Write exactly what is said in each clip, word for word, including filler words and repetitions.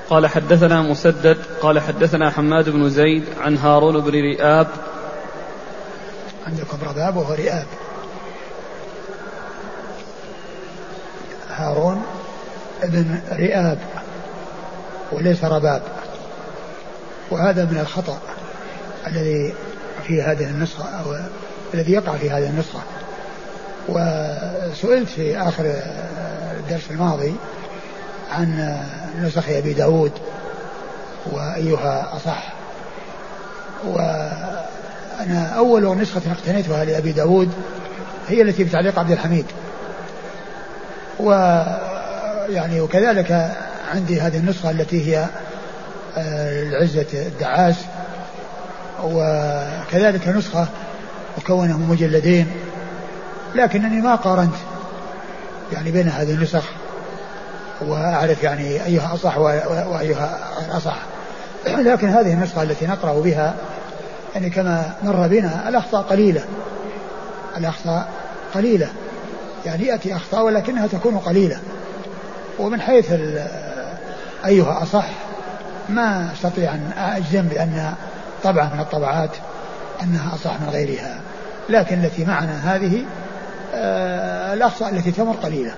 قال حدثنا مسدد قال حدثنا حماد بن زيد عن هارون بن رئاب. عندكم رباب وهو رئاب. هارون بن رئاب وليس رباب، وهذا من الخطأ الذي في هذه النسخة أو الذي يقع في هذه النسخة. وسئلت في آخر الدرس الماضي عن نسخ أبي داود وأيها أصح، وأنا أول نسخة اقتنيتها لأبي داود هي التي بتعليق عبد الحميد، ويعني وكذلك عندي هذه النسخة التي هي العزة الدعاس، وكذلك نسخة مكونة من مجلدين، لكنني ما قارنت يعني بين هذه النسخ وأعرف يعني أيها أصح وأيها أصح. لكن هذه النسخة التي نقرأ بها يعني كما مر بنا الأخطاء قليلة، الأخطاء قليلة يعني يأتي أخطاء ولكنها تكون قليلة. ومن حيث أيها أصح ما أستطيع أن أجزم بأن طبعا من الطبعات أنها أصح من غيرها، لكن التي معنا هذه آه الأخطاء التي تمر قليلة.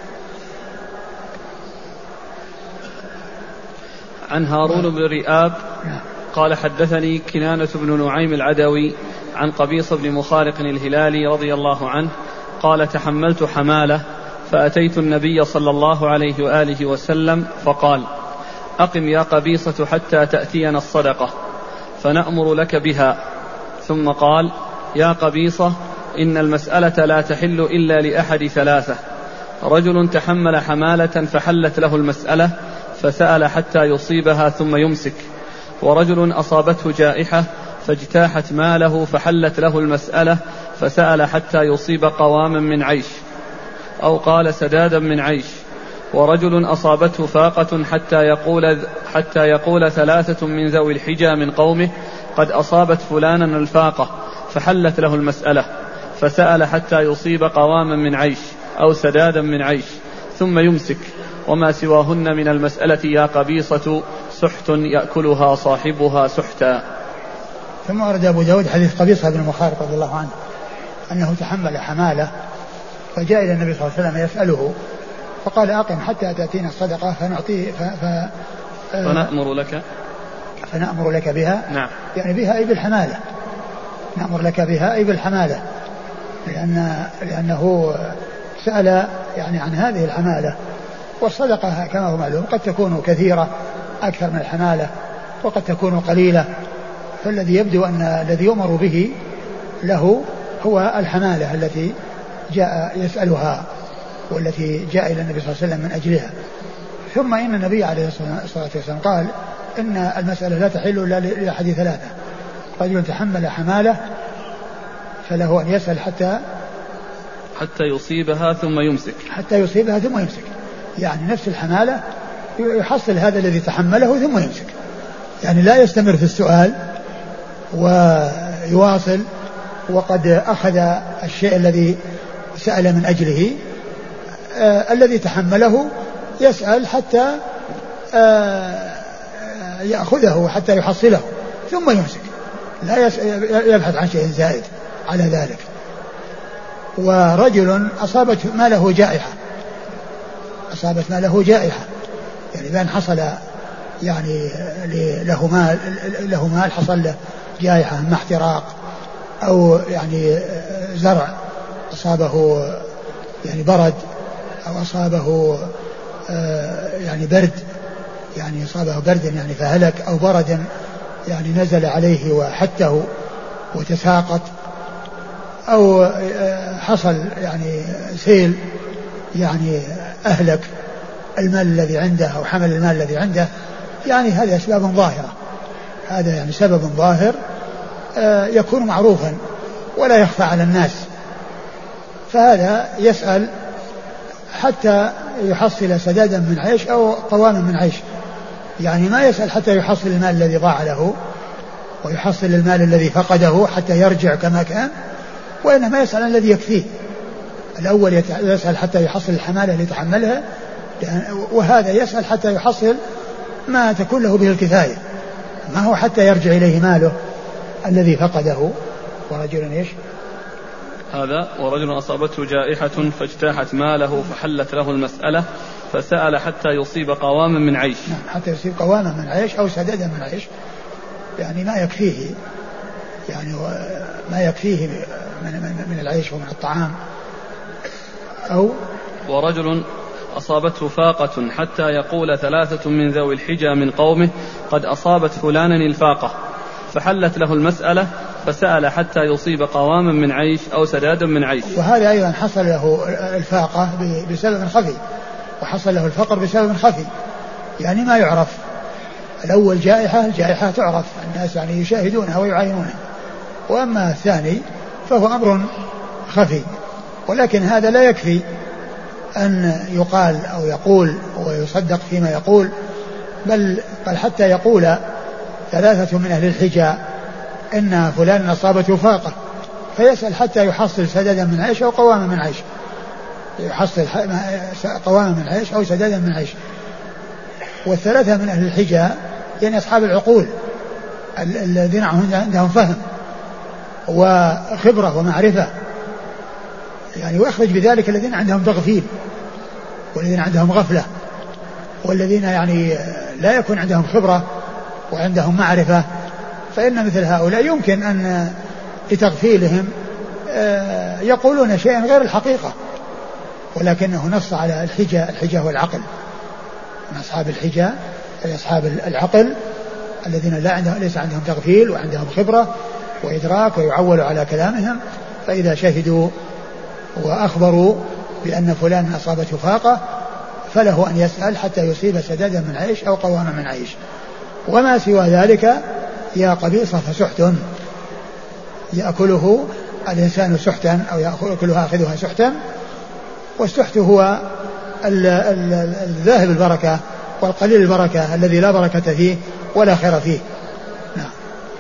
عن هارون بن رئاب قال حدثني كنانة بن نعيم العدوي عن قبيص بن مخارق الهلالي رضي الله عنه قال تحملت حمالة فأتيت النبي صلى الله عليه وآله وسلم فقال أقم يا قبيصة حتى تأتينا الصدقة فنأمر لك بها. ثم قال يا قبيصة إن المسألة لا تحل إلا لأحد ثلاثة: رجل تحمل حمالة فحلت له المسألة فسأل حتى يصيبها ثم يمسك، ورجل أصابته جائحة فاجتاحت ماله فحلت له المسألة فسأل حتى يصيب قواما من عيش، أو قال سدادا من عيش، ورجل أصابته فاقة حتى يقول, حتى يقول ثلاثة من ذوي الحجى من قومه قد أصابت فلانا الفاقة فحلت له المسألة فسأل حتى يصيب قواما من عيش أو سدادا من عيش ثم يمسك، وما سواهن من المسألة يا قبيصة سحت يأكلها صاحبها سحتا. ثم أرد أبو داود حديث قبيصة بن مخارق رضي الله عنه أنه تحمل حمالة فجاء إلى النبي صلى الله عليه وسلم يسأله فقال أقم حتى تأتينا الصدقة فنعطيه ف... ف... فنأمر لك فنأمر لك بها. نعم. يعني بها أي بالحمالة، نأمر لك بها أي بالحمالة، لأن لأنه سأل يعني عن هذه الحمالة، والصدقة كما هو معلوم قد تكون كثيرة أكثر من الحمالة وقد تكون قليلة، فالذي يبدو أن الذي يؤمر به له هو الحمالة التي جاء يسألها والتي جاء إلى النبي صلى الله عليه وسلم من أجلها. ثم إن النبي عليه الصلاة والسلام قال إن المسألة لا تحل إلا لأحد ثلاثة: رجل تحمل حمالة فله أن يسأل حتى حتى يصيبها ثم يمسك حتى يصيبها ثم يمسك، يعني نفس الحمالة يحصل هذا الذي تحمله ثم يمسك، يعني لا يستمر في السؤال ويواصل وقد أخذ الشيء الذي سأل من أجله. آه الذي تحمله يسأل حتى آه يأخذه حتى يحصله ثم يمسك، لا يبحث عن شيء زائد على ذلك. ورجل أصابت ماله جائحة، أصابت ماله جائحة يعني بأن حصل يعني له مال له مال حصل له جائحة اما احتراق أو يعني زرع أصابه يعني برد أو أصابه يعني برد يعني أصابه برد يعني فهلك، أو برد يعني نزل عليه وحته وتساقط، أو حصل يعني سيل يعني أهلك المال الذي عنده أو حمل المال الذي عنده، يعني هذه أسباب ظاهرة، هذا يعني سبب ظاهر يكون معروفا ولا يخفى على الناس، فهذا يسأل حتى يحصل سدادا من عيش أو قواما من عيش، يعني ما يسأل حتى يحصل المال الذي ضاع له ويحصل المال الذي فقده حتى يرجع كما كان، وإنما يسأل الذي يكفيه. الأول يسأل حتى يحصل الحمالة اللي تحملها، وهذا يسأل حتى يحصل ما تكون له به الكفاية، ما هو حتى يرجع إليه ماله الذي فقده. ورجل إيش هذا ورجل أصابته جائحة فاجتاحت ماله فحلت له المسألة فسأل حتى يصيب قواما من عيش. نعم حتى يصيب قواما من عيش أو سددا من عيش، يعني ما يكفيه، يعني ما يكفيه من, من, من العيش ومن الطعام. أو ورجل أصابته فاقة حتى يقول ثلاثة من ذوي الحجى من قومه قد أصابت فلانا الفاقة فحلت له المسألة فسأل حتى يصيب قواما من عيش أو سدادا من عيش. وهذا أيضا حصل له الفاقة بسبب خفي، وحصل له الفقر بسبب خفي، يعني ما يعرف. الأول جائحة، الجائحة تعرف، الناس يعني يشاهدونها ويعاينونها. وأما الثاني فهو أمر خفي، ولكن هذا لا يكفي أن يقال أو يقول ويصدق فيما يقول، بل, بل حتى يقول ثلاثة من أهل الحجى إن فلان أصابته فاقة، فيسأل حتى يحصل سددا من عيش أو قواما من عيش، يحصل قواما من عيش أو سددا من عيش. والثلاثة من أهل الحجى يعني أصحاب العقول الذين عندهم فهم وخبرة ومعرفة، يعني ويخرج بذلك الذين عندهم تغفيل والذين عندهم غفلة والذين يعني لا يكون عندهم خبرة وعندهم معرفة. فإن مثل هؤلاء يمكن أن لتغفيلهم يقولون شيئا غير الحقيقة، ولكنه نص على الحجة. الحجة والعقل، من أصحاب الحجة أي أصحاب العقل الذين لا عندهم ليس عندهم تغفيل وعندهم خبرة وإدراك ويعولوا على كلامهم. فإذا شهدوا وأخبروا بأن فلان أصابته فاقة فله أن يسأل حتى يصيب سدادا من عيش أو قواما من عيش. وما سوى ذلك يا قبيصة فسحت، يأكله الإنسان سحتا أو يأكلها أخذها سحتا. والسحت هو الذاهب البركة والقليل البركة الذي لا بركة فيه ولا خير فيه. نعم.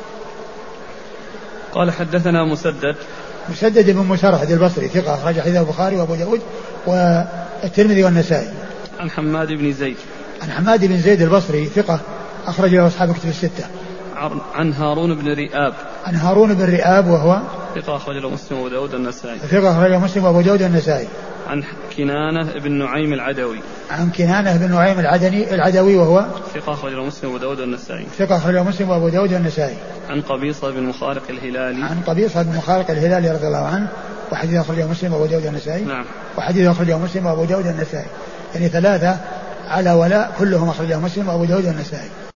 قال حدثنا مسدد مسدد بن مسرهد البصري ثقة أخرج حديثه البخاري وأبو داود والترمذي والنسائي. عن حماد بن زيد عن حماد بن زيد البصري ثقة أخرج له أصحاب كتب الستة. عن هارون بن رئاب عن هارون بن رئاب وهو ثقة أخرج له مسلم وأبو داود النسائي. ثقة أخرج له مسلم وأبو داود النسائي. عن كنانة بن نعيم العدوي عن كنانة بن نعيم العدني العدوي وهو ثقة أخرج له مسلم وأبو داود النسائي. ثقة أخرج له مسلم وأبو داود النسائي. عن قبيصة بن مخارق الهلالي عن قبيصة بن مخارق الهلالي رضي الله عنه وحديث أخرجه مسلم وأبو داود النسائي. نعم. وحديث أخرجه مسلم وأبو داود النسائي، يعني ثلاثة على ولاء كلهم أخرجه مسلم وأبو داود النسائي.